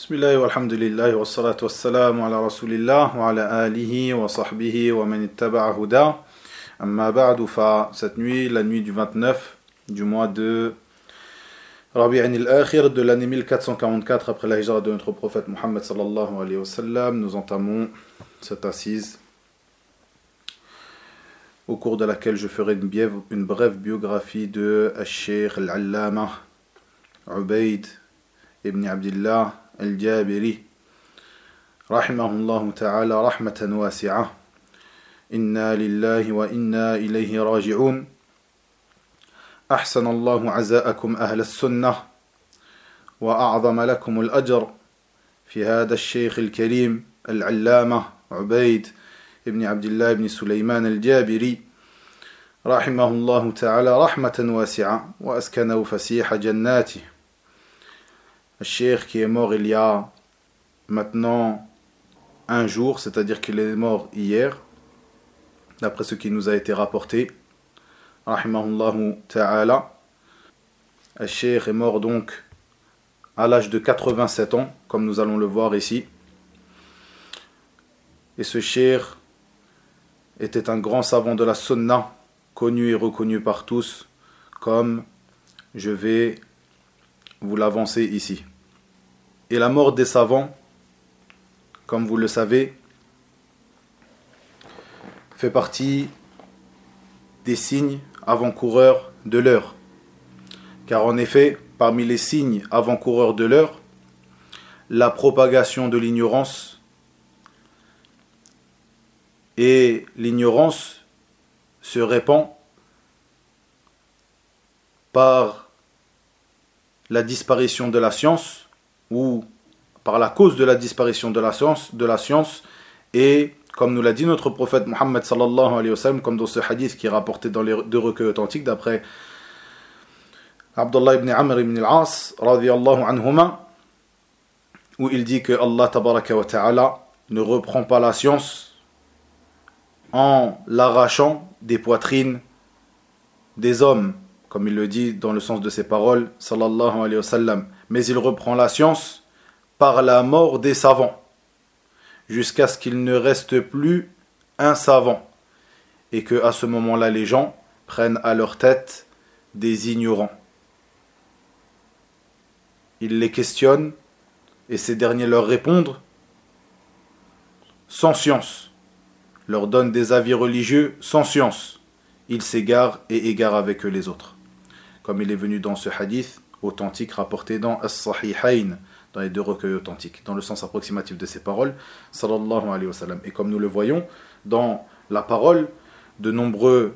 Bismillah walhamdulillah wa salatu wa salamu ala rasulillah wa ala alihi wa sahbihi wa man ittaba'a huda. Amma ba'du, cette nuit, la nuit du 29 du mois de Rabi'an al-Akhir de l'année 1444 après la hijra de notre prophète Muhammad sallallahu alayhi wa sallam, nous entamons cette assise au cours de laquelle je ferai une brève biographie de Al-Sheikh Al-Allama Ubayd ibn Abdillah Al-Jabiri rahimahullah ta'ala rahmatan wasi'a. Inna lillahi wa inna ilayhi raji'un. أحسن الله عزاءكم أهل السنة وأعظم لكم الأجر في هذا الشيخ الكريم العلامة عبيد ابن عبد الله بن سليمان الجابري رحمه الله تعالى رحمة واسعة وأسكنه فسيح جناته. Le cheikh qui est mort il y a maintenant un jour, c'est-à-dire qu'il est mort hier, d'après ce qui nous a été rapporté. Rahimahullahu ta'ala. Le cheikh est mort donc à l'âge de 87 ans, comme nous allons le voir ici. Et ce cheikh était un grand savant de la sunna, connu et reconnu par tous, comme je vais vous l'avancer ici. Et la mort des savants, comme vous le savez, fait partie des signes avant-coureurs de l'heure. Car en effet, parmi les signes avant-coureurs de l'heure, la propagation de l'ignorance, et l'ignorance se répand par la disparition de la science ou par la cause de la disparition de la science, et comme nous l'a dit notre prophète Muhammad sallallahu alayhi wa sallam, comme dans ce hadith qui est rapporté dans les deux recueils authentiques d'après Abdullah ibn Amr ibn al-As radiyallahu anhuma, où il dit que Allah tabaraka wa ta'ala ne reprend pas la science en l'arrachant des poitrines des hommes, comme il le dit dans le sens de ses paroles sallallahu alayhi wa sallam, mais il reprend la science par la mort des savants, jusqu'à ce qu'il ne reste plus un savant, et que à ce moment-là les gens prennent à leur tête des ignorants. Ils les questionnent et ces derniers leur répondent sans science, leur donnent des avis religieux sans science. Ils s'égarent et égarent avec eux les autres, comme il est venu dans ce hadith authentique rapporté dans As-Sahihayn, dans les deux recueils authentiques, dans le sens approximatif de ces paroles, sallallahu alayhi wa sallam. Et comme nous le voyons dans la parole de nombreux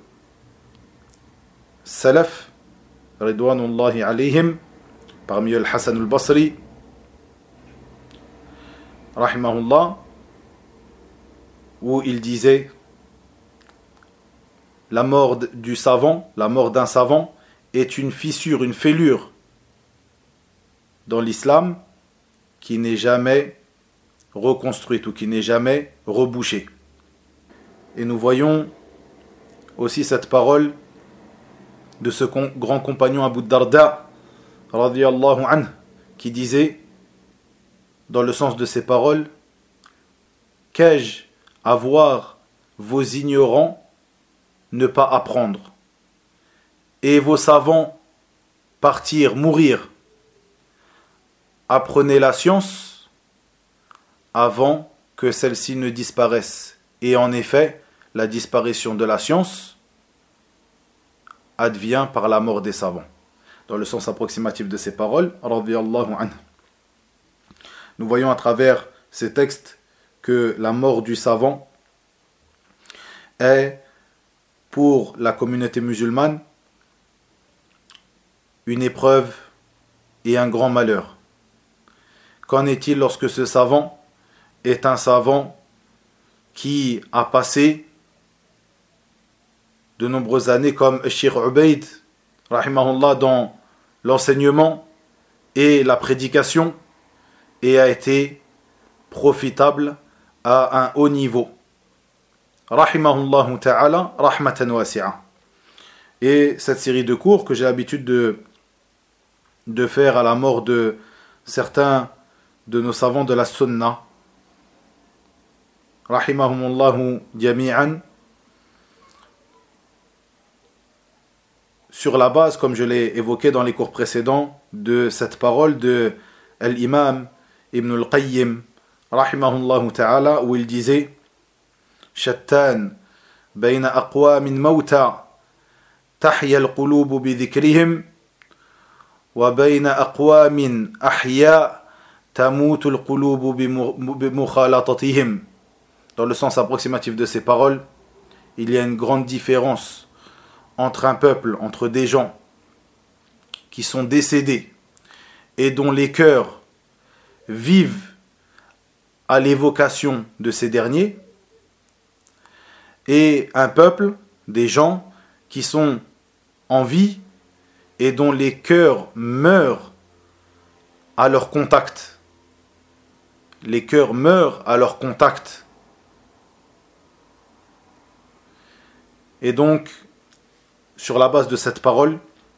salaf, ridwanullahi alayhim, parmi eux Al-Hasan al-Basri, rahimahullah, où il disait la mort du savant, la mort d'un savant est une fissure, une fêlure dans l'islam qui n'est jamais reconstruite ou qui n'est jamais rebouchée. Et nous voyons aussi cette parole de ce grand compagnon Abu Darda radiyallahu anhu, qui disait dans le sens de ces paroles: qu'ai-je à voir vos ignorants ne pas apprendre et vos savants partir, mourir? Apprenez la science avant que celle-ci ne disparaisse. Et en effet, la disparition de la science advient par la mort des savants. Dans le sens approximatif de ces paroles, radiyallahu anhu. Nous voyons à travers ces textes que la mort du savant est pour la communauté musulmane une épreuve et un grand malheur. Qu'en est-il lorsque ce savant est un savant qui a passé de nombreuses années comme Cheikh Ubayd rahimahullah dans l'enseignement et la prédication et a été profitable à un haut niveau, rahimahullah ta'ala rahmatan wasi'a. Et cette série de cours que j'ai l'habitude de faire à la mort de certains de nos savants de la Sunna, rahimahumullahu jami'an, sur la base, comme je l'ai évoqué dans les cours précédents, de cette parole de l'imam Ibn al-Qayyim, rahimahullahu ta'ala, où il disait « Shattan bayna aqwamin mawta tahya al-qulubu bi dhikrihim wa bayna aqwamin ahya tamutu al-qulubu bi mukhalatatihim » Dans le sens approximatif de ces paroles, il y a une grande différence entre un peuple, entre des gens qui sont décédés et dont les cœurs vivent à l'évocation de ces derniers, et un peuple, des gens qui sont en vie et dont les cœurs meurent à leur contact. Les cœurs meurent à leur contact. Et donc, sur la base de cette parole,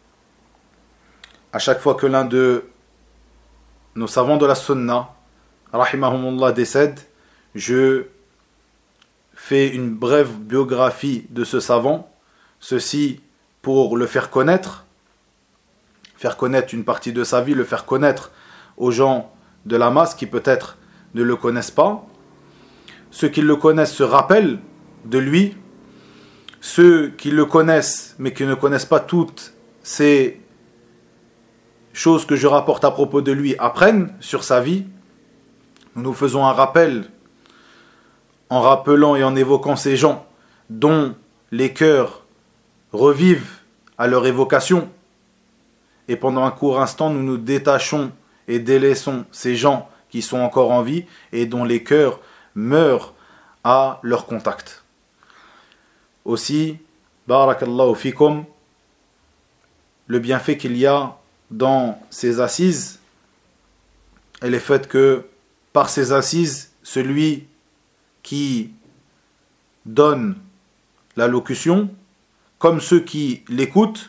à chaque fois que l'un de nos savants de la Sunna, rahimahumullah, décède, je fais une brève biographie de ce savant, ceci pour le faire connaître une partie de sa vie, le faire connaître aux gens de la masse qui peut-être ne le connaissent pas. Ceux qui le connaissent se rappellent de lui. Ceux qui le connaissent mais qui ne connaissent pas toutes ces choses que je rapporte à propos de lui apprennent sur sa vie. Nous faisons un rappel en rappelant et en évoquant ces gens dont les cœurs revivent à leur évocation. Et pendant un court instant, nous nous détachons et délaissons ces gens qui sont encore en vie et dont les cœurs meurent à leur contact. Aussi, barakallahu fikum, le bienfait qu'il y a dans ces assises est le fait que par ces assises, celui qui donne la locution, comme ceux qui l'écoutent,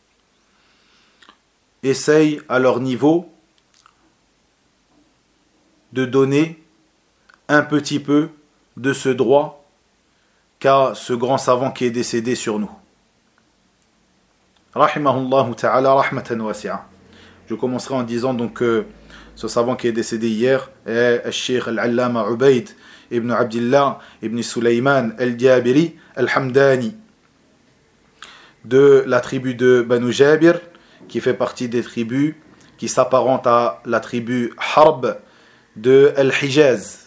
essayent à leur niveau de donner un petit peu de ce droit qu'a ce grand savant qui est décédé sur nous. Rahimahullahu ta'ala rahmatan wasi'a. Je commencerai en disant donc que ce savant qui est décédé hier est le Cheikh Al-Allama Ubayd ibn Abdillah ibn Sulaiman Al-Jabiri Al-Hamdani de la tribu de Banu Jabir, qui fait partie des tribus qui s'apparentent à la tribu Harb de Al-Hijaz.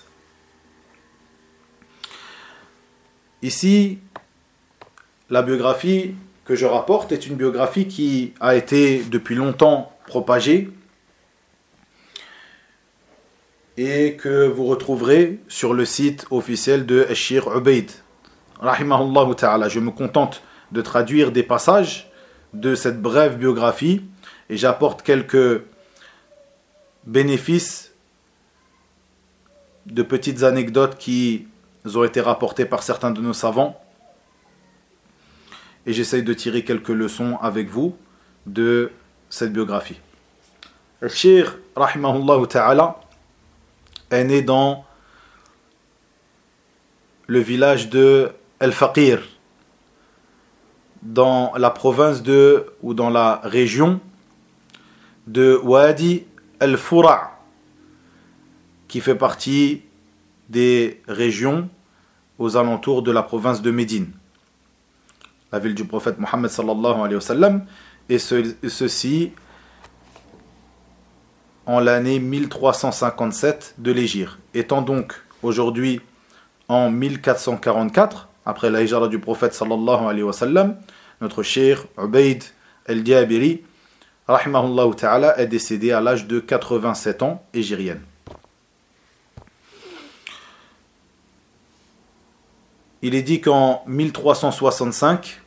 Ici, la biographie que je rapporte est une biographie qui a été depuis longtemps propagée et que vous retrouverez sur le site officiel de Cheikh Ubayd. Rahimahullah ta'ala. Je me contente de traduire des passages de cette brève biographie et j'apporte quelques bénéfices de petites anecdotes qui ont été rapportées par certains de nos savants et j'essaye de tirer quelques leçons avec vous de cette biographie. Le Cheikh rahimahullah ta'ala est né dans le village de El-Faqir, dans la province ou dans la région de Wadi El-Fura', qui fait partie des régions aux alentours de la province de Médine, la ville du prophète Mohammed sallallahu alayhi wa sallam, et ceci en l'année 1357 de l'Hégire. Étant donc aujourd'hui en 1444, après la hijra du prophète sallallahu alayhi wa sallam, notre cheikh Ubayd al-Jabiri, rahimahullah ta'ala, est décédé à l'âge de 87 ans hégirienne. Il est dit qu'en 1365,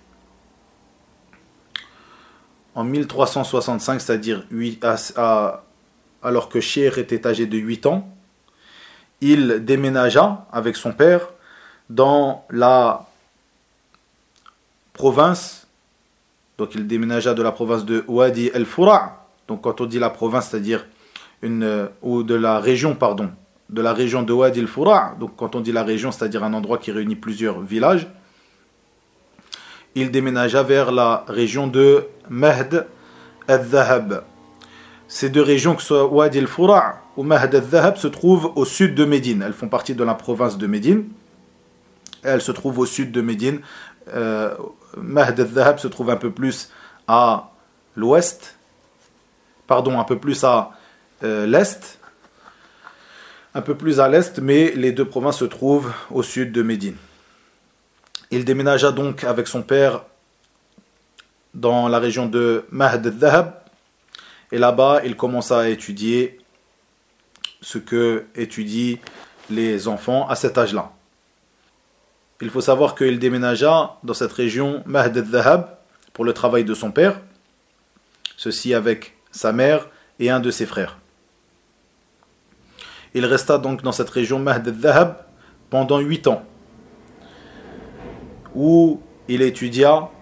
c'est-à-dire alors que Cheikh était âgé de 8 ans, il déménagea avec son père dans la province, donc il déménagea de la province de Wadi El-Fura'. Donc quand on dit la province, c'est-à-dire ou de la région, de la région de Wadi al-Fura'. Donc quand on dit la région, c'est-à-dire un endroit qui réunit plusieurs villages. Il déménagea vers la région de Mahd al-Dhahab. Ces deux régions, que ce soit Wadi al-Fura' ou Mahd al-Dhahab, se trouvent au sud de Médine. Elles font partie de la province de Médine. Elles se trouvent au sud de Médine. Mahd al-Dhahab se trouve un peu plus à l'ouest. Un peu plus à l'est. Un peu plus à l'est, mais les deux provinces se trouvent au sud de Médine. Il déménagea donc avec son père dans la région de Mahd al-Dhahab. Et là-bas, il commença à étudier ce que étudient les enfants à cet âge-là. Il faut savoir qu'il déménagea dans cette région Mahd al-Dhahab pour le travail de son père, ceci avec sa mère et un de ses frères. Il resta donc dans cette région Mahd al-Dhahab pendant 8 ans, où il étudia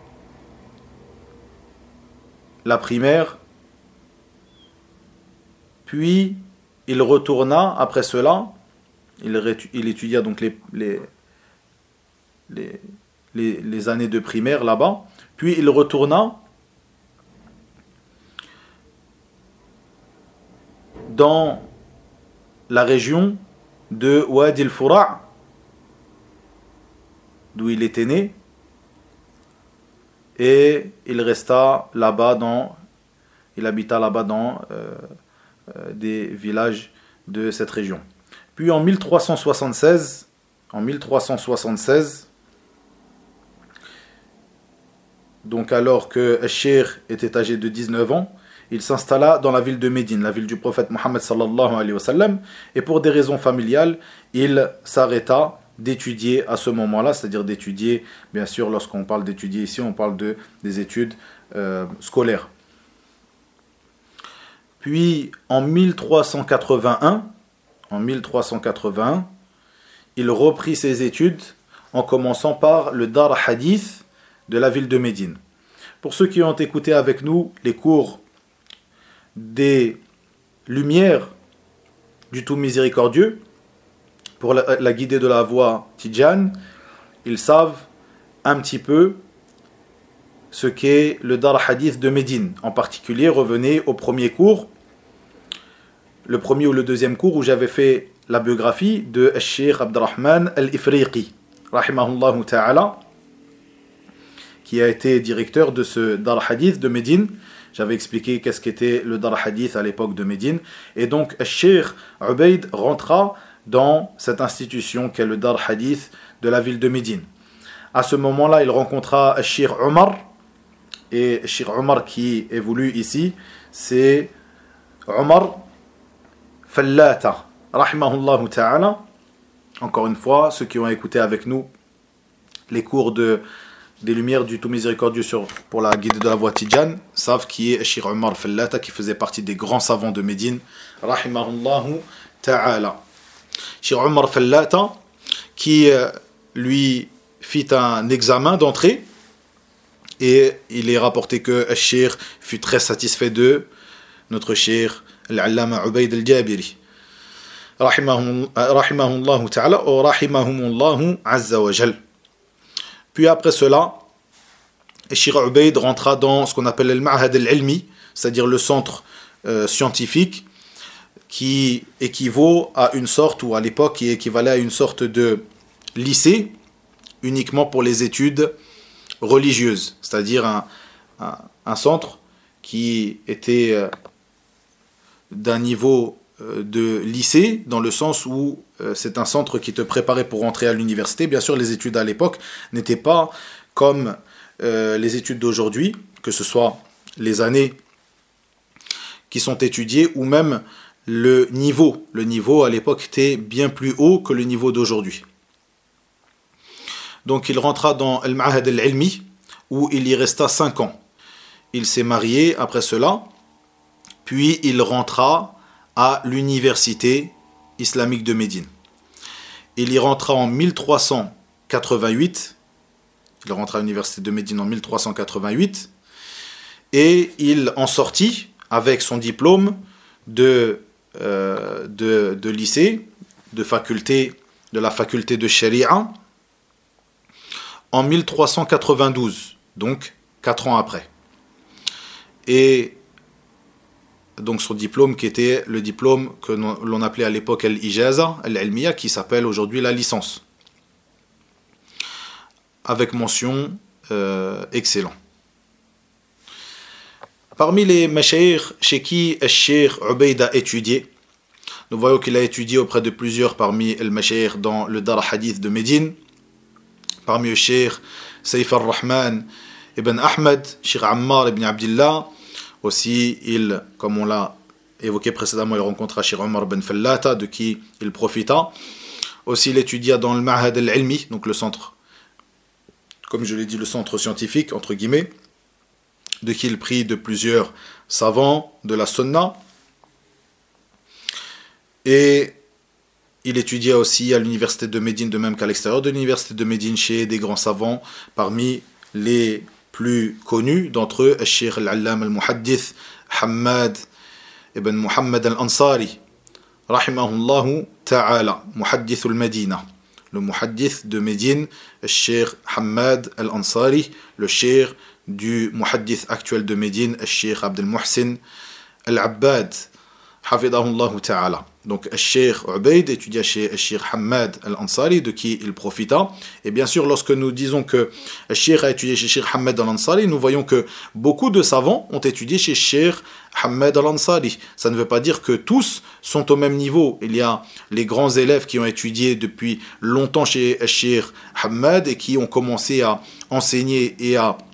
la primaire, puis il retourna après cela, il étudia donc les années de primaire là-bas, puis il retourna dans la région de Wadi al-Fura', d'où il était né, et il resta là-bas il habita là-bas dans des villages de cette région. Puis en 1376, donc alors que Al-Cheikh était âgé de 19 ans, il s'installa dans la ville de Médine, la ville du prophète Mohammed sallallahu alayhi wa sallam, et pour des raisons familiales, il s'arrêta d'étudier à ce moment-là, c'est-à-dire d'étudier, bien sûr, lorsqu'on parle d'étudier ici, on parle des études scolaires. Puis en 1381, il reprit ses études en commençant par le Dar Hadith de la ville de Médine. Pour ceux qui ont écouté avec nous les cours des Lumières du Tout Miséricordieux, pour la guidée de la voie Tidjane, ils savent un petit peu ce qu'est le Dar Hadith de Médine. En particulier, revenez au premier cours, le premier ou le deuxième cours où j'avais fait la biographie de Cheikh Abdurrahman Al-Ifriqi, rahimahullah ta'ala, qui a été directeur de ce Dar Hadith de Médine. J'avais expliqué qu'est-ce qu'était le Dar Hadith à l'époque de Médine. Et donc, Cheikh Ubaid rentra dans cette institution qu'est le Dar Hadith de la ville de Médine. À ce moment-là, il rencontra Cheikh Omar. Et Cheikh Omar qui évolue ici, c'est Omar Fallata, rahimahullah ta'ala. Encore une fois, ceux qui ont écouté avec nous les cours des Lumières du Tout Miséricordieux pour la guide de la voie Tidjane savent qui est Cheikh Omar Fallata, qui faisait partie des grands savants de Médine, rahimahullah ta'ala. Cheikh Omar Fallata, qui lui fit un examen d'entrée, et il est rapporté que Cheikh fut très satisfait de notre Cheikh Al-Allama Ubaid Al-Jabiri, rahimahullah ta'ala, ou rahimahumullahu azza wa jal. Puis après cela, Cheikh Ubaid rentra dans ce qu'on appelle le Ma'had al-Ilmi, c'est-à-dire le centre scientifique, qui équivaut à une sorte, ou à l'époque qui équivalait à une sorte de lycée uniquement pour les études religieuses, c'est-à-dire un centre qui était d'un niveau de lycée, dans le sens où c'est un centre qui te préparait pour rentrer à l'université. Bien sûr, les études à l'époque n'étaient pas comme les études d'aujourd'hui, que ce soit les années qui sont étudiées ou même le niveau. Le niveau à l'époque était bien plus haut que le niveau d'aujourd'hui. Donc il rentra dans Al-Ma'had al-Ilmi, où il y resta 5 ans. Il s'est marié après cela, puis il rentra à l'université islamique de Médine. Il y rentra en 1388. Il rentra à l'université de Médine en 1388. Et il en sortit avec son diplôme de de lycée, de la faculté de Sharia, en 1392, donc 4 ans après. Et donc son diplôme qui était le diplôme que l'on appelait à l'époque al-Ijaza, al-Ilmiya, qui s'appelle aujourd'hui la licence, avec mention excellent. Parmi les mashayikh chez qui al-Cheikh Ubayd a étudié, nous voyons qu'il a étudié auprès de plusieurs parmi les mashayikh dans le Dar Hadith de Médine, parmi le Cheikh Saïf al-Rahman ibn Ahmed, Cheikh Ammar ibn Abdillah. Aussi, comme on l'a évoqué précédemment, il rencontra Cheikh Omar ibn Fallata, de qui il profita. Aussi, il étudia dans le Ma'had al-Ilmi, donc le centre, comme je l'ai dit, le centre scientifique, entre guillemets, de qui il prit de plusieurs savants de la Sunna. Et il étudia aussi à l'université de Médine, de même qu'à l'extérieur de l'université de Médine, chez des grands savants, parmi les plus connus d'entre eux, Cheikh al-Allam al-Muhaddith Hammad ibn Muhammad al-Ansari, rahimahullahu ta'ala, Muhaddith al-Madina, le Muhaddith de Médine, Cheikh Hammad al-Ansari, le Cheikh du Muhaddith actuel de Médine, Cheikh Abdel Muhsin al-Abbad, hafidahullahu ta'ala. Donc, Cheikh Ubayd étudia chez Cheikh Hammad al-Ansari, de qui il profita. Et bien sûr, lorsque nous disons que Cheikh a étudié chez Cheikh Hammad al-Ansari, nous voyons que beaucoup de savants ont étudié chez Cheikh Hammad al-Ansari. Ça ne veut pas dire que tous sont au même niveau. Il y a les grands élèves qui ont étudié depuis longtemps chez Cheikh Hammad et qui ont commencé à enseigner et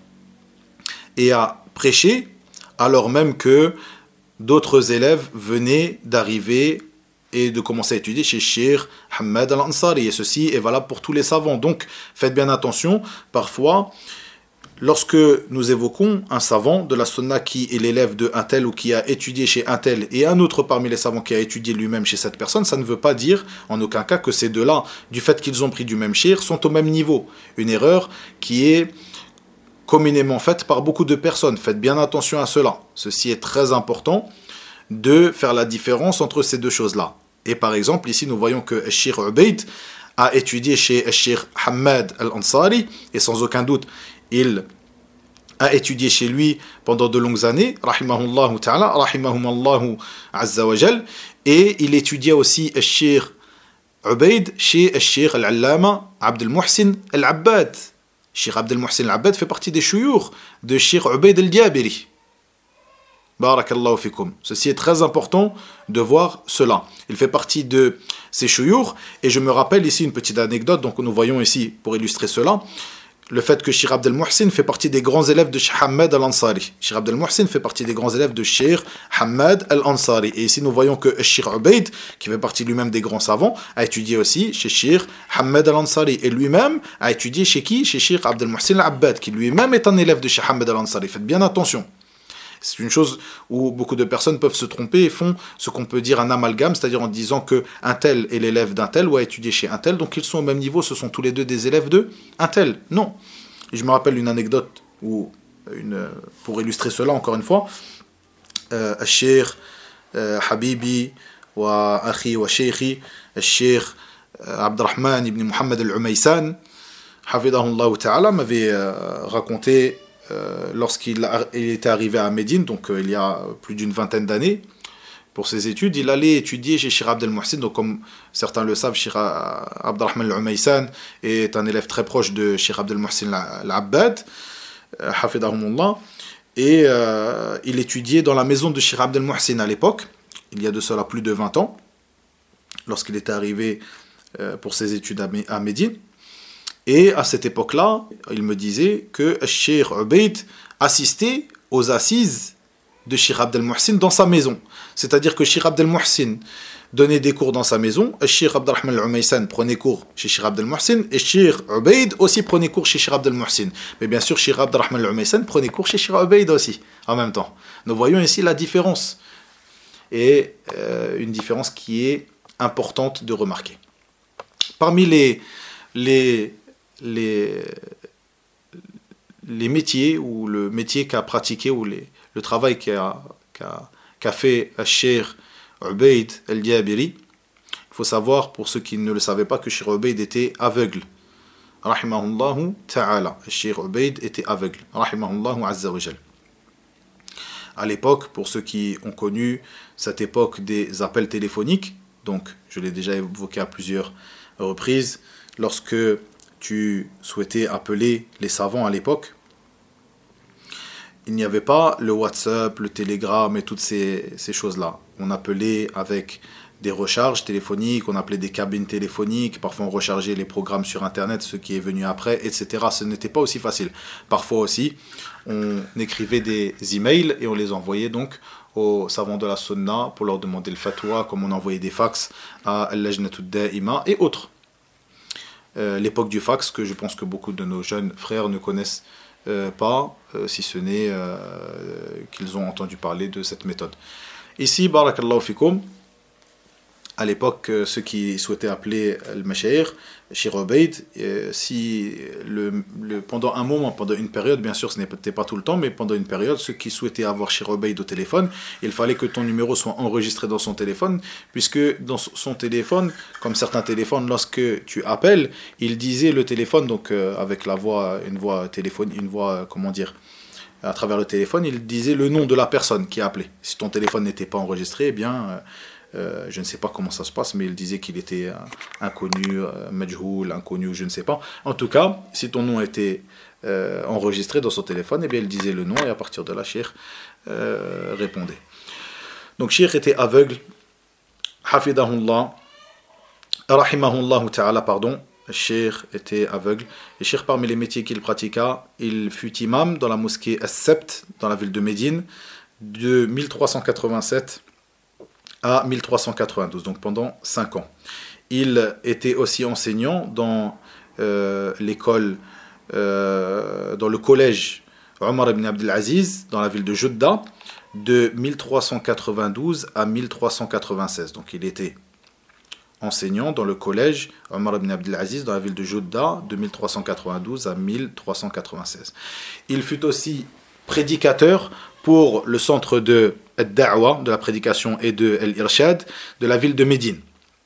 à prêcher, alors même que d'autres élèves venaient d'arriver et de commencer à étudier chez Cheikh Hammad al-Ansari. Et ceci est valable pour tous les savants. Donc, faites bien attention. Parfois, lorsque nous évoquons un savant de la Sunna qui est l'élève de un tel ou qui a étudié chez un tel et un autre parmi les savants qui a étudié lui-même chez cette personne, ça ne veut pas dire en aucun cas que ces deux-là, du fait qu'ils ont pris du même cheikh, sont au même niveau. Une erreur qui est communément faite par beaucoup de personnes. Faites bien attention à cela. Ceci est très important de faire la différence entre ces deux choses-là. Et par exemple, ici nous voyons que Cheikh Ubayd a étudié chez Cheikh Hammad al-Ansari, et sans aucun doute, il a étudié chez lui pendant de longues années, rahimahullahu ta'ala, rahimahumallahu azza wa jal, et il étudia aussi Cheikh Ubayd chez Cheikh al-Allama Abdel Muhsin al-Abbad. Cheikh Abdel Muhsin al-Abbad fait partie des chouyours de Cheikh Ubayd al-Diabiri. Barakallahu fikum. Ceci est très important de voir cela. Il fait partie de ces chouyours, et je me rappelle ici une petite anecdote, donc nous voyons ici, pour illustrer cela, le fait que Cheikh Abdel Muhsin fait partie des grands élèves de Cheikh Hammad al-Ansari. Cheikh Abdel Muhsin fait partie des grands élèves de Cheikh Hammad al-Ansari. Et ici nous voyons que Cheikh Ubayd, qui fait partie lui-même des grands savants, a étudié aussi chez Cheikh Hammad al-Ansari. Et lui-même a étudié chez qui? Chez Cheikh Abdel Muhsin al-Abbad, qui lui-même est un élève de Cheikh Hammad al-Ansari. Faites bien attention. C'est une chose où beaucoup de personnes peuvent se tromper et font ce qu'on peut dire un amalgame, c'est-à-dire en disant qu'un tel est l'élève d'un tel ou a étudié chez un tel, donc ils sont au même niveau, ce sont tous les deux des élèves de un tel. Non. Et je me rappelle une anecdote pour illustrer cela encore une fois. Cheikh Habibi wa Akhi wa Sheikhi, Cheikh Abdurrahman ibn Muhammad al-Umaysan, hafidahullah ta'ala, m'avait raconté lorsqu'il était arrivé à Médine, donc il y a plus d'une vingtaine d'années, pour ses études, il allait étudier chez Cheikh Abdel Muhsin. Donc comme certains le savent, Cheikh Abdurrahman al-Umaysan est un élève très proche de Cheikh Abdel Muhsin al-Abbad, hafidahumullah, et il étudiait dans la maison de Cheikh Abdel Muhsin à l'époque, il y a de cela plus de 20 ans, lorsqu'il était arrivé pour ses études à Médine. Et à cette époque-là, il me disait que Cheikh Ubayd assistait aux assises de Cheikh Abdel Muhsin dans sa maison. C'est-à-dire que Cheikh Abdel Muhsin donnait des cours dans sa maison, Cheikh Abdurrahman al-Umaysan prenait cours chez Cheikh Abdel Muhsin, et Cheikh Ubayd aussi prenait cours chez Cheikh Abdel Muhsin. Mais bien sûr, Cheikh Abdurrahman al-Umaysan prenait cours chez Cheikh Ubayd aussi, en même temps. Nous voyons ici la différence. Et une différence qui est importante de remarquer. Parmi les métiers, ou le métier qu'a pratiqué, ou le travail qu'a fait Cheikh Ubayd al-Jabiri. Il faut savoir, pour ceux qui ne le savaient pas, que Cheikh Ubayd était aveugle. Rahimahullahu ta'ala. Cheikh Ubayd était aveugle. Rahimahullahu azza wa jal. À l'époque, pour ceux qui ont connu cette époque des appels téléphoniques, donc je l'ai déjà évoqué à plusieurs reprises, lorsque tu souhaitais appeler les savants à l'époque, il n'y avait pas le WhatsApp, le Telegram et toutes ces choses-là. On appelait avec des recharges téléphoniques, on appelait des cabines téléphoniques, parfois on rechargeait les programmes sur Internet, ce qui est venu après, etc. Ce n'était pas aussi facile. Parfois aussi, on écrivait des emails et on les envoyait donc aux savants de la Sunna pour leur demander le fatwa, comme on envoyait des fax à Al-Lajnatud Da'ima et autres. L'époque du fax, que je pense que beaucoup de nos jeunes frères ne connaissent pas, si ce n'est qu'ils ont entendu parler de cette méthode. Ici, barakallahu fikum, à l'époque, ceux qui souhaitaient appeler le Mashayikh, Cheikh Ubayd, si pendant un moment, pendant une période, bien sûr ce n'était pas tout le temps, mais pendant une période, ceux qui souhaitaient avoir Cheikh Ubayd au téléphone, il fallait que ton numéro soit enregistré dans son téléphone, puisque dans son téléphone, comme certains téléphones, lorsque tu appelles, il disait le téléphone, donc avec la voix, une voix téléphonique, une voix, comment dire, à travers le téléphone, il disait le nom de la personne qui a appelé. Si ton téléphone n'était pas enregistré, eh bien... je ne sais pas comment ça se passe, mais il disait qu'il était inconnu, majhoul, inconnu, je ne sais pas. En tout cas, si ton nom était enregistré dans son téléphone, eh bien il disait le nom et à partir de là, Cheikh répondait. Donc Cheikh était aveugle, hafidahullah, rahimahullah ta'ala, pardon. Cheikh était aveugle. Et Cheikh, parmi les métiers qu'il pratiqua, il fut imam dans la mosquée As-Sebt, dans la ville de Médine, de 1387 à 1392, donc pendant 5 ans. Il était aussi enseignant dans l'école, dans le collège Omar ibn Abdelaziz, dans la ville de Jeddah, de 1392 à 1396. Donc il était enseignant dans le collège Omar ibn Abdelaziz, dans la ville de Jeddah, de 1392 à 1396. Il fut aussi prédicateur pour le centre de Ad-Da'wa, de la prédication et de Al-Irshad, de la ville de Médine.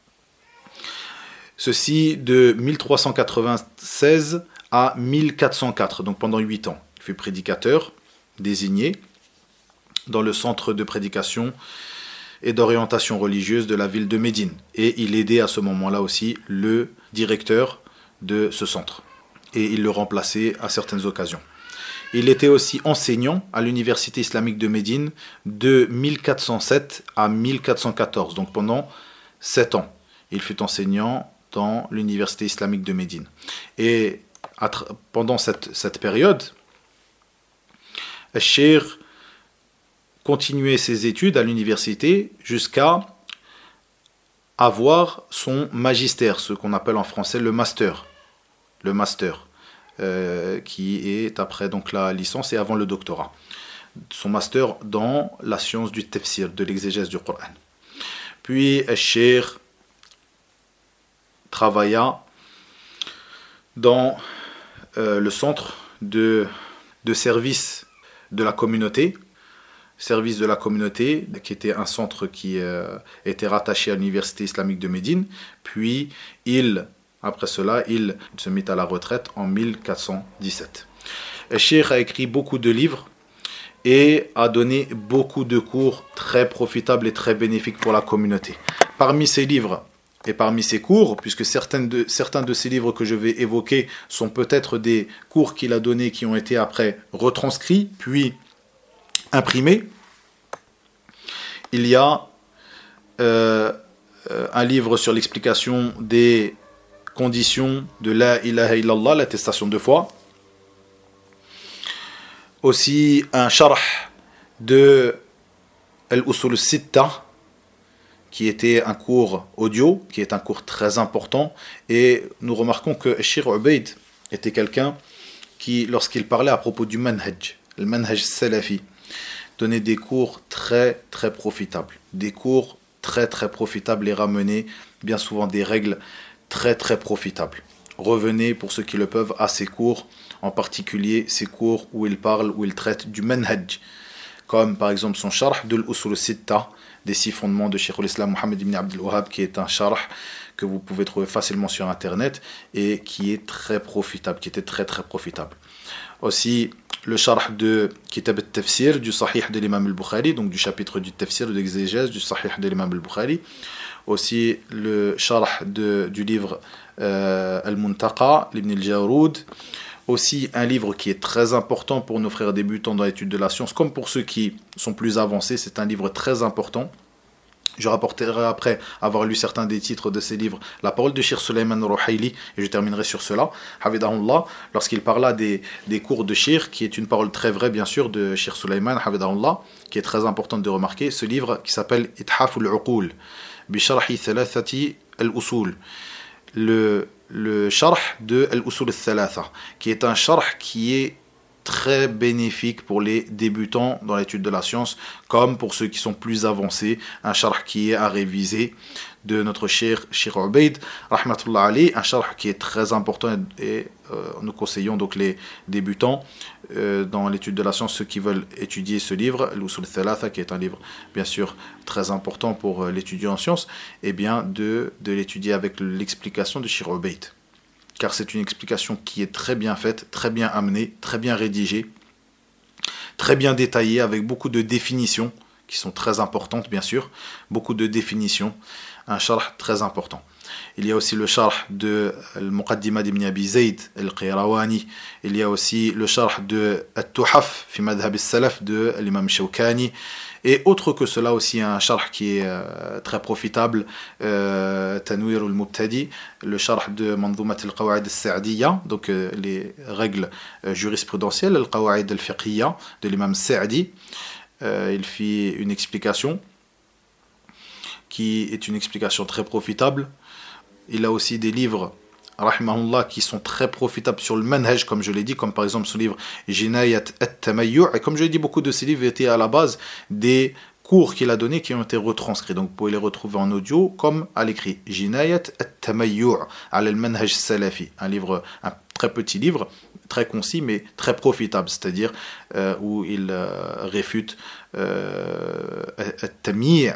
Ceci de 1396 à 1404, donc pendant 8 ans. Il fut prédicateur désigné dans le centre de prédication et d'orientation religieuse de la ville de Médine. Et il aidait à ce moment-là aussi le directeur de ce centre. Et il le remplaçait à certaines occasions. Il était aussi enseignant à l'université islamique de Médine de 1407 à 1414, donc pendant 7 ans. Il fut enseignant dans l'université islamique de Médine. Et pendant cette période, Cheikh continuait ses études à l'université jusqu'à avoir son magistère, ce qu'on appelle en français le master. Le master. Qui est après donc la licence et avant le doctorat. Son master dans la science du tafsir, de l'exégèse du Coran. Puis Cheikh travailla dans le centre de service de la communauté, qui était un centre qui était rattaché à l'université islamique de Médine. Puis après cela, il se mit à la retraite en 1417. Cheikh a écrit beaucoup de livres et a donné beaucoup de cours très profitables et très bénéfiques pour la communauté. Parmi ces livres et parmi ces cours, puisque certains de ces livres que je vais évoquer sont peut-être des cours qu'il a donnés qui ont été après retranscrits, puis imprimés, il y a un livre sur l'explication des conditions de la ilaha illallah, l'attestation de foi. Aussi un sharh de Al-Usul Sitta, qui était un cours audio, qui est un cours très important. Et nous remarquons que Cheikh Ubayd était quelqu'un qui, lorsqu'il parlait à propos du manhaj, le manhaj salafi, donnait des cours très très profitables. Des cours très très profitables et ramenait bien souvent des règles très très profitable. Revenez, pour ceux qui le peuvent, à ces cours, en particulier ces cours où il parle, où il traite du manhaj, comme par exemple son sharh de l'usul sitta, des 6 fondements de Cheikh al-Islam Mohammed ibn Abdel Wahhab, qui est un sharh que vous pouvez trouver facilement sur internet et qui est très profitable, qui était très très profitable. Aussi le sharh de Kitab al-Tafsir du Sahih de l'imam al-Bukhari, donc du chapitre du Tafsir, de l'exégèse du Sahih de l'imam al-Bukhari. Aussi le sharh du livre Al-Muntaqa, l'Ibn al-Jawroud. Aussi un livre qui est très important pour nos frères débutants dans l'étude de la science, comme pour ceux qui sont plus avancés. C'est un livre très important. Je rapporterai après avoir lu certains des titres de ces livres la parole de Cheikh Sulayman Rouhaili, et je terminerai sur cela. Hafidahullah, lorsqu'il parla des cours de Cheikh, qui est une parole très vraie bien sûr de Cheikh Sulayman, Hafidahullah, qui est très importante de remarquer, ce livre qui s'appelle Ithaful Uqul, bi Sharhi Thalathati al-Usul, le sharh de al-Usul al-Thalatha, qui est un sharh qui est très bénéfique pour les débutants dans l'étude de la science, comme pour ceux qui sont plus avancés, un sharh qui est à réviser de notre Cheikh Ubayd, rahmatullah alayh, un sharh qui est très important et nous conseillons donc les débutants dans l'étude de la science, ceux qui veulent étudier ce livre, l'Usul Thalatha, qui est un livre bien sûr très important pour l'étudiant en sciences, et bien de l'étudier avec l'explication de Cheikh Ubayd. Car c'est une explication qui est très bien faite, très bien amenée, très bien rédigée, très bien détaillée, avec beaucoup de définitions, qui sont très importantes bien sûr, beaucoup de définitions, un sharh très important. Il y a aussi le sharh de Al-Muqaddimah d'Ibn Abi Zayd Al-Qayrawani, il y a aussi le sharh de At-Tuhaf fi Madhhab al-Salaf de l'imam Shawkani, et autre que cela aussi un sharh qui est très profitable, Tanwir al-Mubtadi, le sharh de Manzumat al-Qawa'id al-Sa'diyya, donc les règles jurisprudentielles, al-Qawa'id al-Fiqhiyya de l'imam Sa'di. Il fit une explication qui est une explication très profitable. Il a aussi des livres rahimahullah qui sont très profitables sur le manhaj, comme je l'ai dit, comme par exemple son livre Jinayat at-Tamayyu', et comme je l'ai dit, beaucoup de ces livres étaient à la base des cours qu'il a donnés qui ont été retranscrits, donc vous pouvez les retrouver en audio comme à l'écrit. Jinayat at-Tamayyu' ala al-manhaj salafi, un très petit livre, très concis mais très profitable, c'est-à-dire où il réfute at-Tamayyu'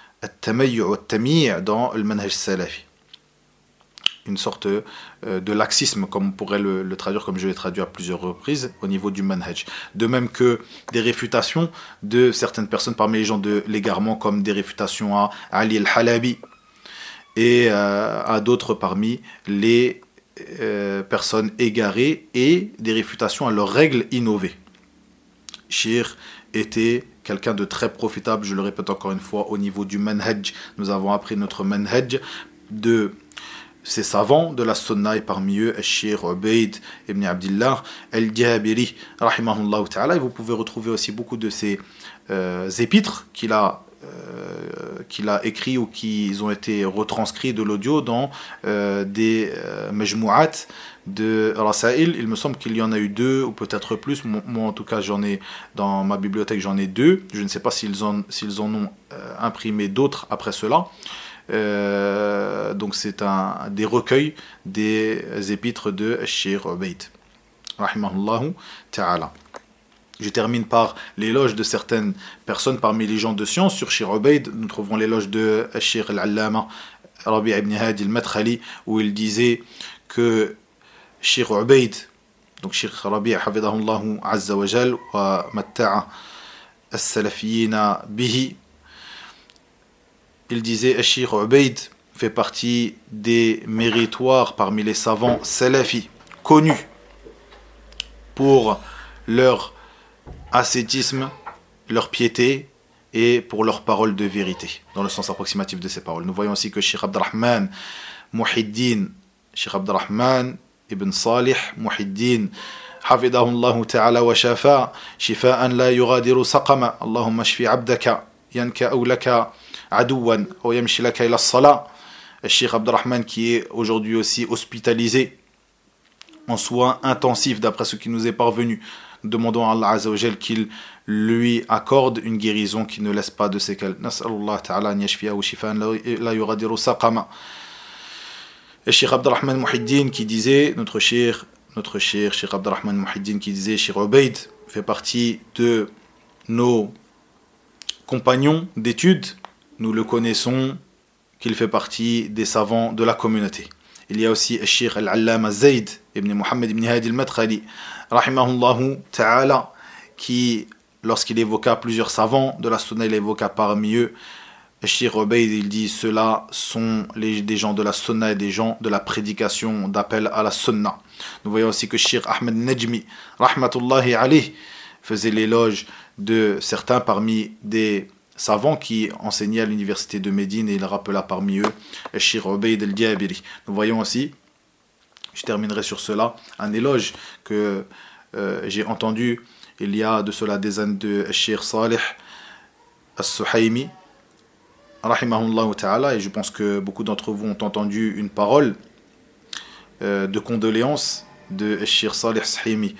dans le manhaj salafi, une sorte de laxisme, comme on pourrait le traduire, comme je l'ai traduit à plusieurs reprises, au niveau du manhaj. De même que des réfutations de certaines personnes parmi les gens de l'égarement, comme des réfutations à Ali al-Halabi, et à d'autres parmi les personnes égarées, et des réfutations à leurs règles innovées. Cheikh était quelqu'un de très profitable, je le répète encore une fois, au niveau du manhaj. Nous avons appris notre manhaj de ces savants de la sunna, et parmi eux Cheikh Ubayd ibn Abdillah al-Jabiri rahimahullah ta'ala, et vous pouvez retrouver aussi beaucoup de ces épîtres qu'il a écrits ou qui ont été retranscrits de l'audio dans des majmou'at de Rasail. Il me semble qu'il y en a eu 2 ou peut-être plus. Moi en tout cas j'en ai dans ma bibliothèque, j'en ai 2. Je ne sais pas s'ils en ont imprimé d'autres après cela. Donc c'est des recueils des épîtres de Cheikh Ubayd rahimahullahu ta'ala. Je termine par l'éloge de certaines personnes parmi les gens de science sur Cheikh Ubayd. Nous trouverons l'éloge de Cheikh al-Allama Rabi' ibn Hadi al-Madkhali, où il disait que Cheikh Ubayd, donc Cheikh Rabi' hafidahullahu azza wa jal wa matta'a as-salafiyina bihi, il disait Cheikh Ubayd fait partie des méritoires parmi les savants salafis, connus pour leur ascétisme, leur piété et pour leurs paroles de vérité, dans le sens approximatif de ces paroles. Nous voyons aussi que Cheikh Abdurrahman Muhiddin, Cheikh Abdurrahman ibn Salih Muhiddin, hafidahullahu ta'ala wa shafa, shifaan la yugadiru saqama, Allahumma shfi abdaka, yanka ou laka adouan, ou yamshi laka ila as-salah. Cheikh Abdurrahman qui est aujourd'hui aussi hospitalisé en soins intensifs d'après ce qui nous est parvenu. Nous demandons à Allah Azza wa Jal qu'il lui accorde une guérison qui ne laisse pas de séquelles. Nas'alullah ta'ala an yashfiyahu shifaan la yughadiru saqama. Et Cheikh Abdurrahman Muhiddin qui disait, notre cheikh Cheikh Abdurrahman Muhiddin qui disait, Cheikh Ubayd fait partie de nos compagnons d'études nous le connaissons, qu'il fait partie des savants de la communauté. Il y a aussi Cheikh Al-Allama Zayd ibn Muhammad ibn Hadi al-Madkhali, rahimahullahu ta'ala, qui, lorsqu'il évoqua plusieurs savants de la sunna, il évoqua parmi eux Cheikh Ubayd. Il dit ceux-là sont des gens de la sunna et des gens de la prédication d'appel à la sunna. Nous voyons aussi que Cheikh Ahmed Najmi, rahmatullahi alayh, faisait l'éloge de certains parmi des savant qui enseignait à l'université de Médine, et il rappela parmi eux Cheikh Ubayd al-Jabiri. Nous voyons aussi, je terminerai sur cela, un éloge que j'ai entendu il y a de cela des années de Cheikh Salih al-Suhaymi, rahimahullah ta'ala, et je pense que beaucoup d'entre vous ont entendu une parole de condoléances de Cheikh Salih al-Suhaymi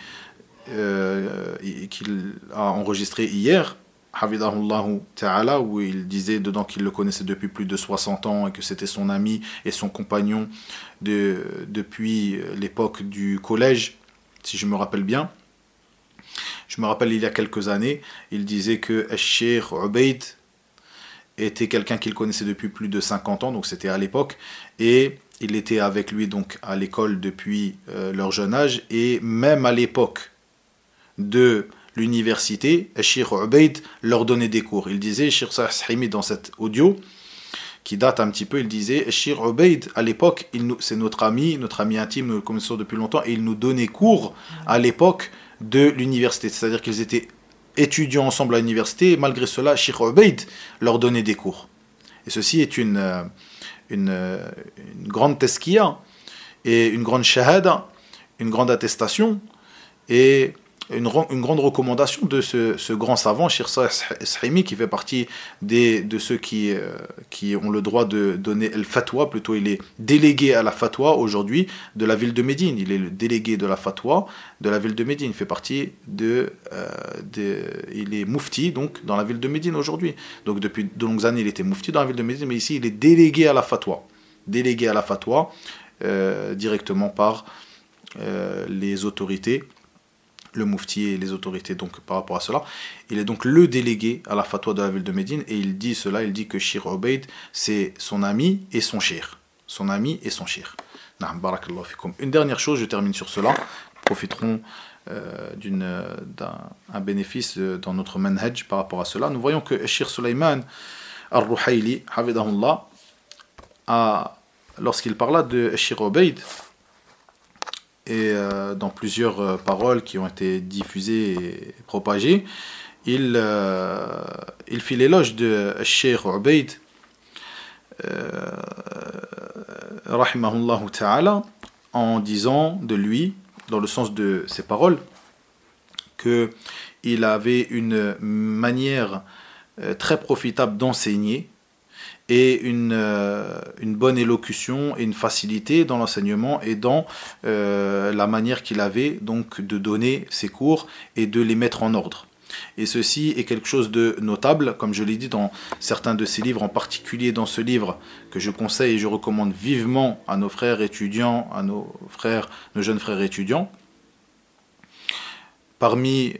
qu'il a enregistré hier, Hafidahullahu ta'ala, où il disait dedans qu'il le connaissait depuis plus de 60 ans et que c'était son ami et son compagnon depuis l'époque du collège, si je me rappelle bien. Je me rappelle il y a quelques années, il disait que Cheikh Ubayd était quelqu'un qu'il connaissait depuis plus de 50 ans, donc c'était à l'époque, et il était avec lui donc à l'école depuis leur jeune âge, et même à l'époque de l'université, Cheikh Ubayd leur donnait des cours. Il disait, Cheikh Salih al-Suhaymi dans cet audio, qui date un petit peu, il disait, Cheikh Ubayd, à l'époque, c'est notre ami intime, nous le connaissons depuis longtemps, et il nous donnait cours à l'époque de l'université. C'est-à-dire qu'ils étaient étudiants ensemble à l'université, et malgré cela, Cheikh Ubayd leur donnait des cours. Et ceci est une grande tazkiya, et une grande shahada, une grande attestation, et une grande recommandation de ce grand savant, Cheikh Salih al-Suhaymi, qui fait partie de ceux qui ont le droit de donner le fatwa, plutôt il est délégué à la fatwa aujourd'hui de la ville de Médine. Il est le délégué de la fatwa de la ville de Médine. Il fait partie il est moufti donc dans la ville de Médine aujourd'hui. Donc depuis de longues années il était moufti dans la ville de Médine, mais ici il est délégué à la fatwa. Délégué à la fatwa directement par les autorités, le moufti et les autorités donc par rapport à cela. Il est donc le délégué à la fatwa de la ville de Médine, et il dit cela, il dit que Cheikh Ubayd c'est son ami et son cheikh. Son ami et son cheikh. Naam, barakallahu fikum. Une dernière chose, je termine sur cela. Profiterons d'un bénéfice dans notre manhaj par rapport à cela. Nous voyons que Cheikh Sulayman al-Ruhayli, hafidahullah, lorsqu'il parla de Cheikh Ubayd, et dans plusieurs paroles qui ont été diffusées et propagées, il fit l'éloge de Cheikh Ubayd, rahimahullah ta'ala, en disant de lui, dans le sens de ses paroles, qu'il avait une manière très profitable d'enseigner, et une bonne élocution et une facilité dans l'enseignement et dans la manière qu'il avait donc de donner ses cours et de les mettre en ordre. Et ceci est quelque chose de notable, comme je l'ai dit dans certains de ses livres, en particulier dans ce livre que je conseille et je recommande vivement à nos frères étudiants, à nos jeunes frères étudiants. Parmi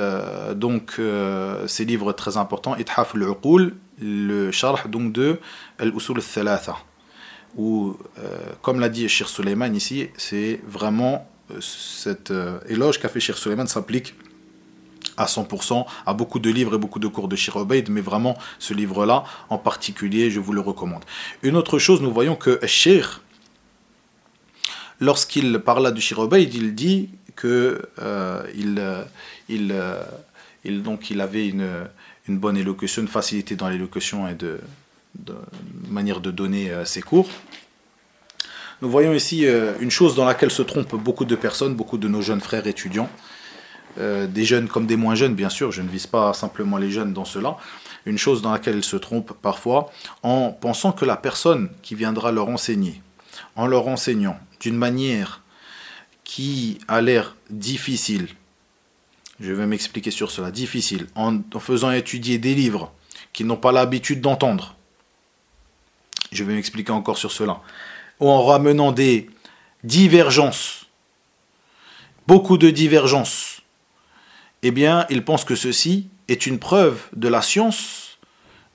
ces livres très importants, Ithaf al-Uqul, le sharh donc de Al-Usul al-Thalatha, où, comme l'a dit Cheikh Sulayman ici, c'est vraiment cet éloge qu'a fait Cheikh Sulayman s'applique à 100% à beaucoup de livres et beaucoup de cours de Cheikh Ubayd, mais vraiment ce livre-là en particulier, je vous le recommande. Une autre chose, nous voyons que Cheikh, lorsqu'il parla du Cheikh Ubayd, il dit que il avait une bonne élocution, une facilité dans l'élocution et de manière de donner ses cours. Nous voyons ici une chose dans laquelle se trompent beaucoup de personnes, beaucoup de nos jeunes frères étudiants, des jeunes comme des moins jeunes bien sûr, je ne vise pas simplement les jeunes dans cela, une chose dans laquelle ils se trompent parfois en pensant que la personne qui viendra leur enseigner, en leur enseignant d'une manière qui a l'air difficile, je vais m'expliquer sur cela, difficile, en faisant étudier des livres qu'ils n'ont pas l'habitude d'entendre, je vais m'expliquer encore sur cela, ou en ramenant des divergences, beaucoup de divergences, eh bien, ils pensent que ceci est une preuve de la science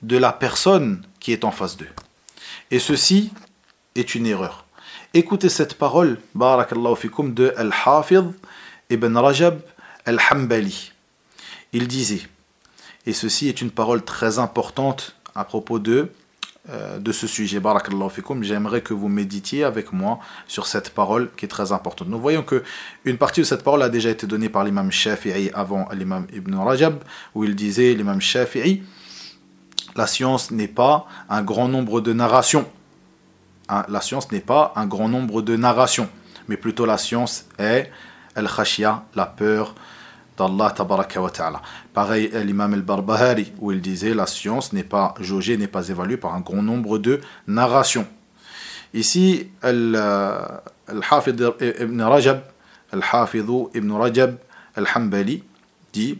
de la personne qui est en face d'eux. Et ceci est une erreur. Écoutez cette parole, barakallahu fikum, de Al-Hafidh ibn Rajab Al-Hanbali. Il disait, et ceci est une parole très importante à propos de ce sujet, barakallahu fikum, j'aimerais que vous méditiez avec moi sur cette parole qui est très importante. Nous voyons que une partie de cette parole a déjà été donnée par l'imam Shafi'i avant l'imam Ibn Rajab, où il disait, l'imam Shafi'i, la science n'est pas un grand nombre de narrations. La science n'est pas un grand nombre de narrations, mais plutôt la science est al-khashya, la peur d'Allah tabaraka wa ta'ala. Pareil, l'imam al-Barbahari, où il disait la science n'est pas jaugée, n'est pas évaluée par un grand nombre de narrations. Ici, al-Hafidh ibn Rajab, al-Hafidh ibn Rajab al-Hanbali dit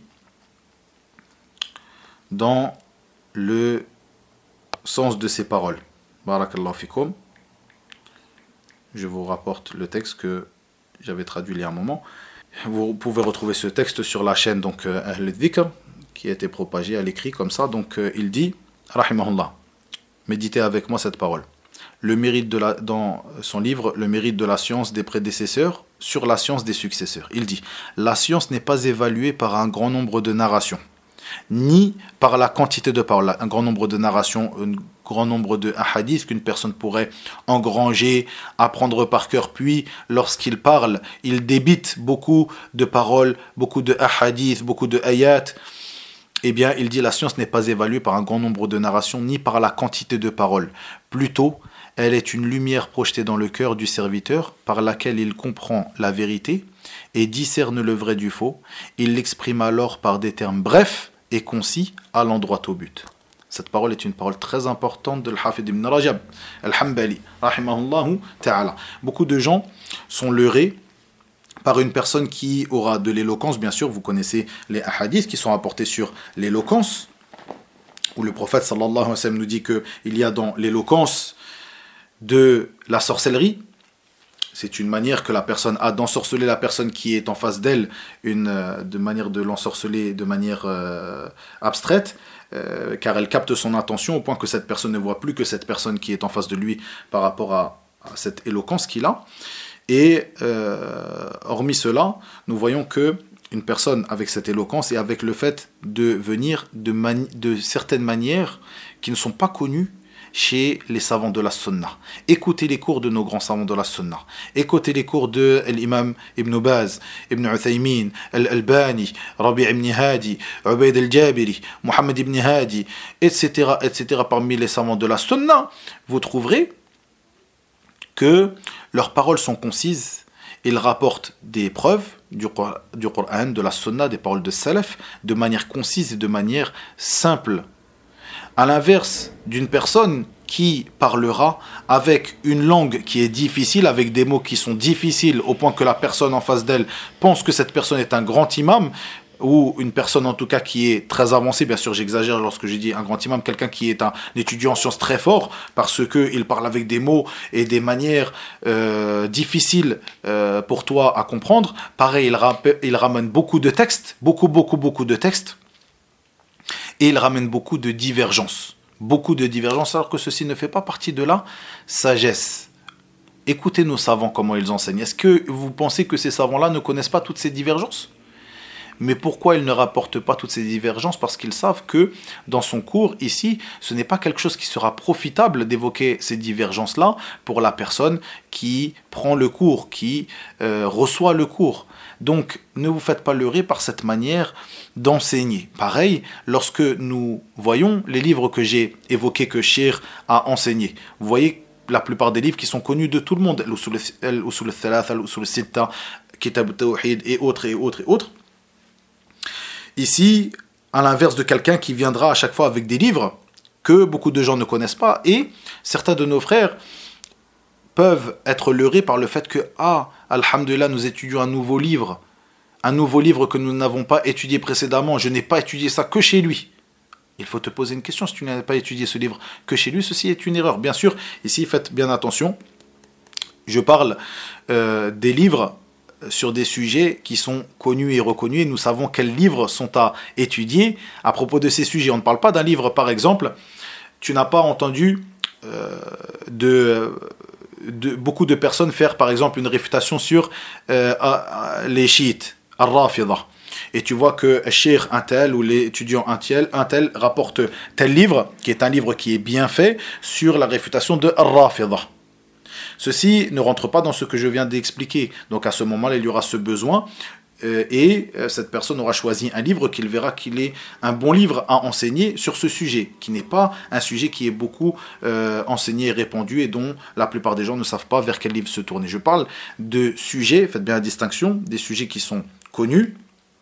dans le sens de ces paroles. Barakallahu fikum. Je vous rapporte le texte que j'avais traduit il y a un moment. Vous pouvez retrouver ce texte sur la chaîne donc Ahl al-Dhikr qui a été propagé à l'écrit comme ça. Donc il dit, rahimahullah, méditez avec moi cette parole. Le mérite dans son livre, le mérite de la science des prédécesseurs sur la science des successeurs. Il dit, la science n'est pas évaluée par un grand nombre de narrations, ni par la quantité de paroles, un grand nombre de narrations, un grand nombre de hadiths qu'une personne pourrait engranger, apprendre par cœur, puis lorsqu'il parle, il débite beaucoup de paroles, beaucoup de hadiths, beaucoup de ayats. Eh bien, il dit la science n'est pas évaluée par un grand nombre de narrations, ni par la quantité de paroles. Plutôt, elle est une lumière projetée dans le cœur du serviteur, par laquelle il comprend la vérité et discerne le vrai du faux. Il l'exprime alors par des termes brefs et concis, allant droit au but. Cette parole est une parole très importante de l'Hafidh ibn Rajab al-Hanbali, rahimahullahu ta'ala. Beaucoup de gens sont leurrés par une personne qui aura de l'éloquence. Bien sûr, vous connaissez les hadiths qui sont rapportés sur l'éloquence, où le prophète sallallahu alayhi wa sallam nous dit qu'il y a dans l'éloquence de la sorcellerie. C'est une manière que la personne a d'ensorceler la personne qui est en face d'elle, de manière de l'ensorceler de manière abstraite, car elle capte son attention au point que cette personne ne voit plus que cette personne qui est en face de lui par rapport à cette éloquence qu'il a. Et hormis cela, nous voyons que une personne avec cette éloquence et avec le fait de venir de certaines manières qui ne sont pas connues chez les savants de la Sunna. Écoutez les cours de nos grands savants de la Sunna. Écoutez les cours de l'imam Ibn Baz, Ibn Uthaymin, Al-Albani, Rabi' ibn Hadi, Ubayd al-Jabiri, Muhammad ibn Hadi, etc., etc. Parmi les savants de la Sunna, vous trouverez que leurs paroles sont concises. Ils rapportent des preuves du Coran, de la Sunna, des paroles de Salaf, de manière concise et de manière simple. À l'inverse d'une personne qui parlera avec une langue qui est difficile, avec des mots qui sont difficiles au point que la personne en face d'elle pense que cette personne est un grand imam, ou une personne en tout cas qui est très avancée, bien sûr j'exagère lorsque je dis un grand imam, quelqu'un qui est un étudiant en sciences très fort, parce qu'il parle avec des mots et des manières difficiles pour toi à comprendre. Pareil, il ramène beaucoup de textes, beaucoup de textes, et il ramène beaucoup de divergences, alors que ceci ne fait pas partie de la sagesse. Écoutez nos savants comment ils enseignent. Est-ce que vous pensez que ces savants-là ne connaissent pas toutes ces divergences ? Mais pourquoi ils ne rapportent pas toutes ces divergences ? Parce qu'ils savent que dans son cours, ici, ce n'est pas quelque chose qui sera profitable d'évoquer ces divergences-là pour la personne qui prend le cours, qui reçoit le cours. Donc, ne vous faites pas leurrer par cette manière d'enseigner. Pareil, lorsque nous voyons les livres que j'ai évoqués, que Cheikh a enseignés, vous voyez la plupart des livres qui sont connus de tout le monde, Al-Usul al-Thalatha, Al-Usul al-Sitta, Kitab al-Tawhid et autres. Ici, à l'inverse de quelqu'un qui viendra à chaque fois avec des livres que beaucoup de gens ne connaissent pas, et certains de nos frères peuvent être leurrés par le fait que, alhamdulillah, nous étudions un nouveau livre que nous n'avons pas étudié précédemment, je n'ai pas étudié ça que chez lui. Il faut te poser une question, si tu n'as pas étudié ce livre que chez lui, ceci est une erreur. Bien sûr, ici, faites bien attention, je parle des livres sur des sujets qui sont connus et reconnus, et nous savons quels livres sont à étudier à propos de ces sujets. On ne parle pas d'un livre, par exemple, tu n'as pas entendu beaucoup de personnes faire, par exemple, une réfutation sur les chiites, al-Rafida. Et tu vois que Cheikh un tel ou l'étudiant un tel rapporte tel livre, qui est un livre qui est bien fait, sur la réfutation de al-Rafida. Ceci ne rentre pas dans ce que je viens d'expliquer. Donc à ce moment-là, il y aura ce besoin et cette personne aura choisi un livre qu'il verra qu'il est un bon livre à enseigner sur ce sujet, qui n'est pas un sujet qui est beaucoup enseigné et répandu et dont la plupart des gens ne savent pas vers quel livre se tourner. Je parle de sujets, faites bien la distinction, des sujets qui sont connus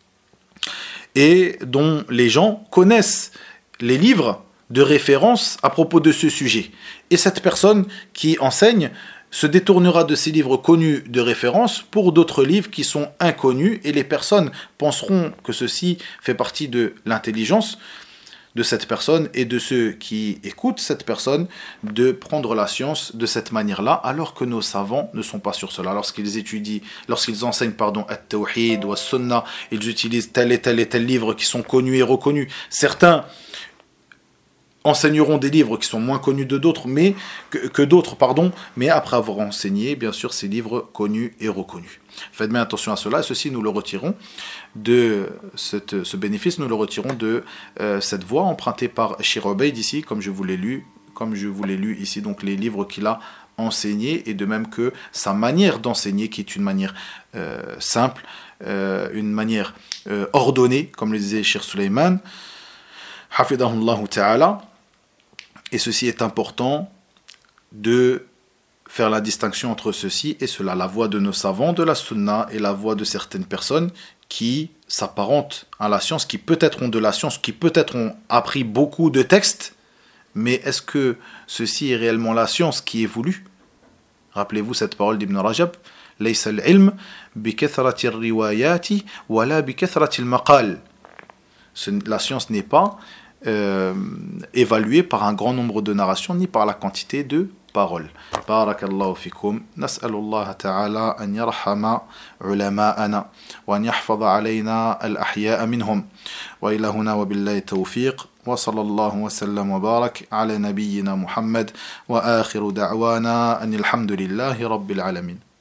et dont les gens connaissent les livres de référence à propos de ce sujet. Et cette personne qui enseigne se détournera de ces livres connus de référence pour d'autres livres qui sont inconnus, et les personnes penseront que ceci fait partie de l'intelligence de cette personne et de ceux qui écoutent cette personne de prendre la science de cette manière-là, alors que nos savants ne sont pas sur cela. Lorsqu'ils enseignent at-tawhid ou as-sunnah, ils utilisent tel et tel livre qui sont connus et reconnus. Certains enseigneront des livres qui sont moins connus que d'autres, mais après avoir enseigné, bien sûr, ces livres connus et reconnus. Faites bien attention à cela, et ceci, nous le retirons de ce bénéfice, nous le retirons de cette voie empruntée par Cheikh Ubayd ici, comme je vous l'ai lu ici, donc les livres qu'il a enseignés, et de même que sa manière d'enseigner, qui est une manière simple, une manière ordonnée, comme le disait Cheikh Suleiman, Hafidahullah Ta'ala. Et ceci est important de faire la distinction entre ceci et cela, la voie de nos savants de la sunna et la voie de certaines personnes qui s'apparentent à la science, qui peut-être ont de la science, qui peut-être ont appris beaucoup de textes, mais est-ce que ceci est réellement la science qui est voulue? Rappelez-vous cette parole d'Ibn Rajab, ليس العلم بكثرة الروايات ولا بكثرة المقال. La science n'est pas évaluée par un grand nombre de narrations ni par la quantité de paroles. Barakallahu fikum. Nas'alullah ta'ala an yarhama ulama'ana wa an yahfadha alayna al-ahya'a minhum. Wa ilahuna wa billahi tawfiq. Wa sallallahu wa sallam wa barak ala nabiyyina Muhammad wa akhiru da'wana anil hamdulillahi rabbil alamin.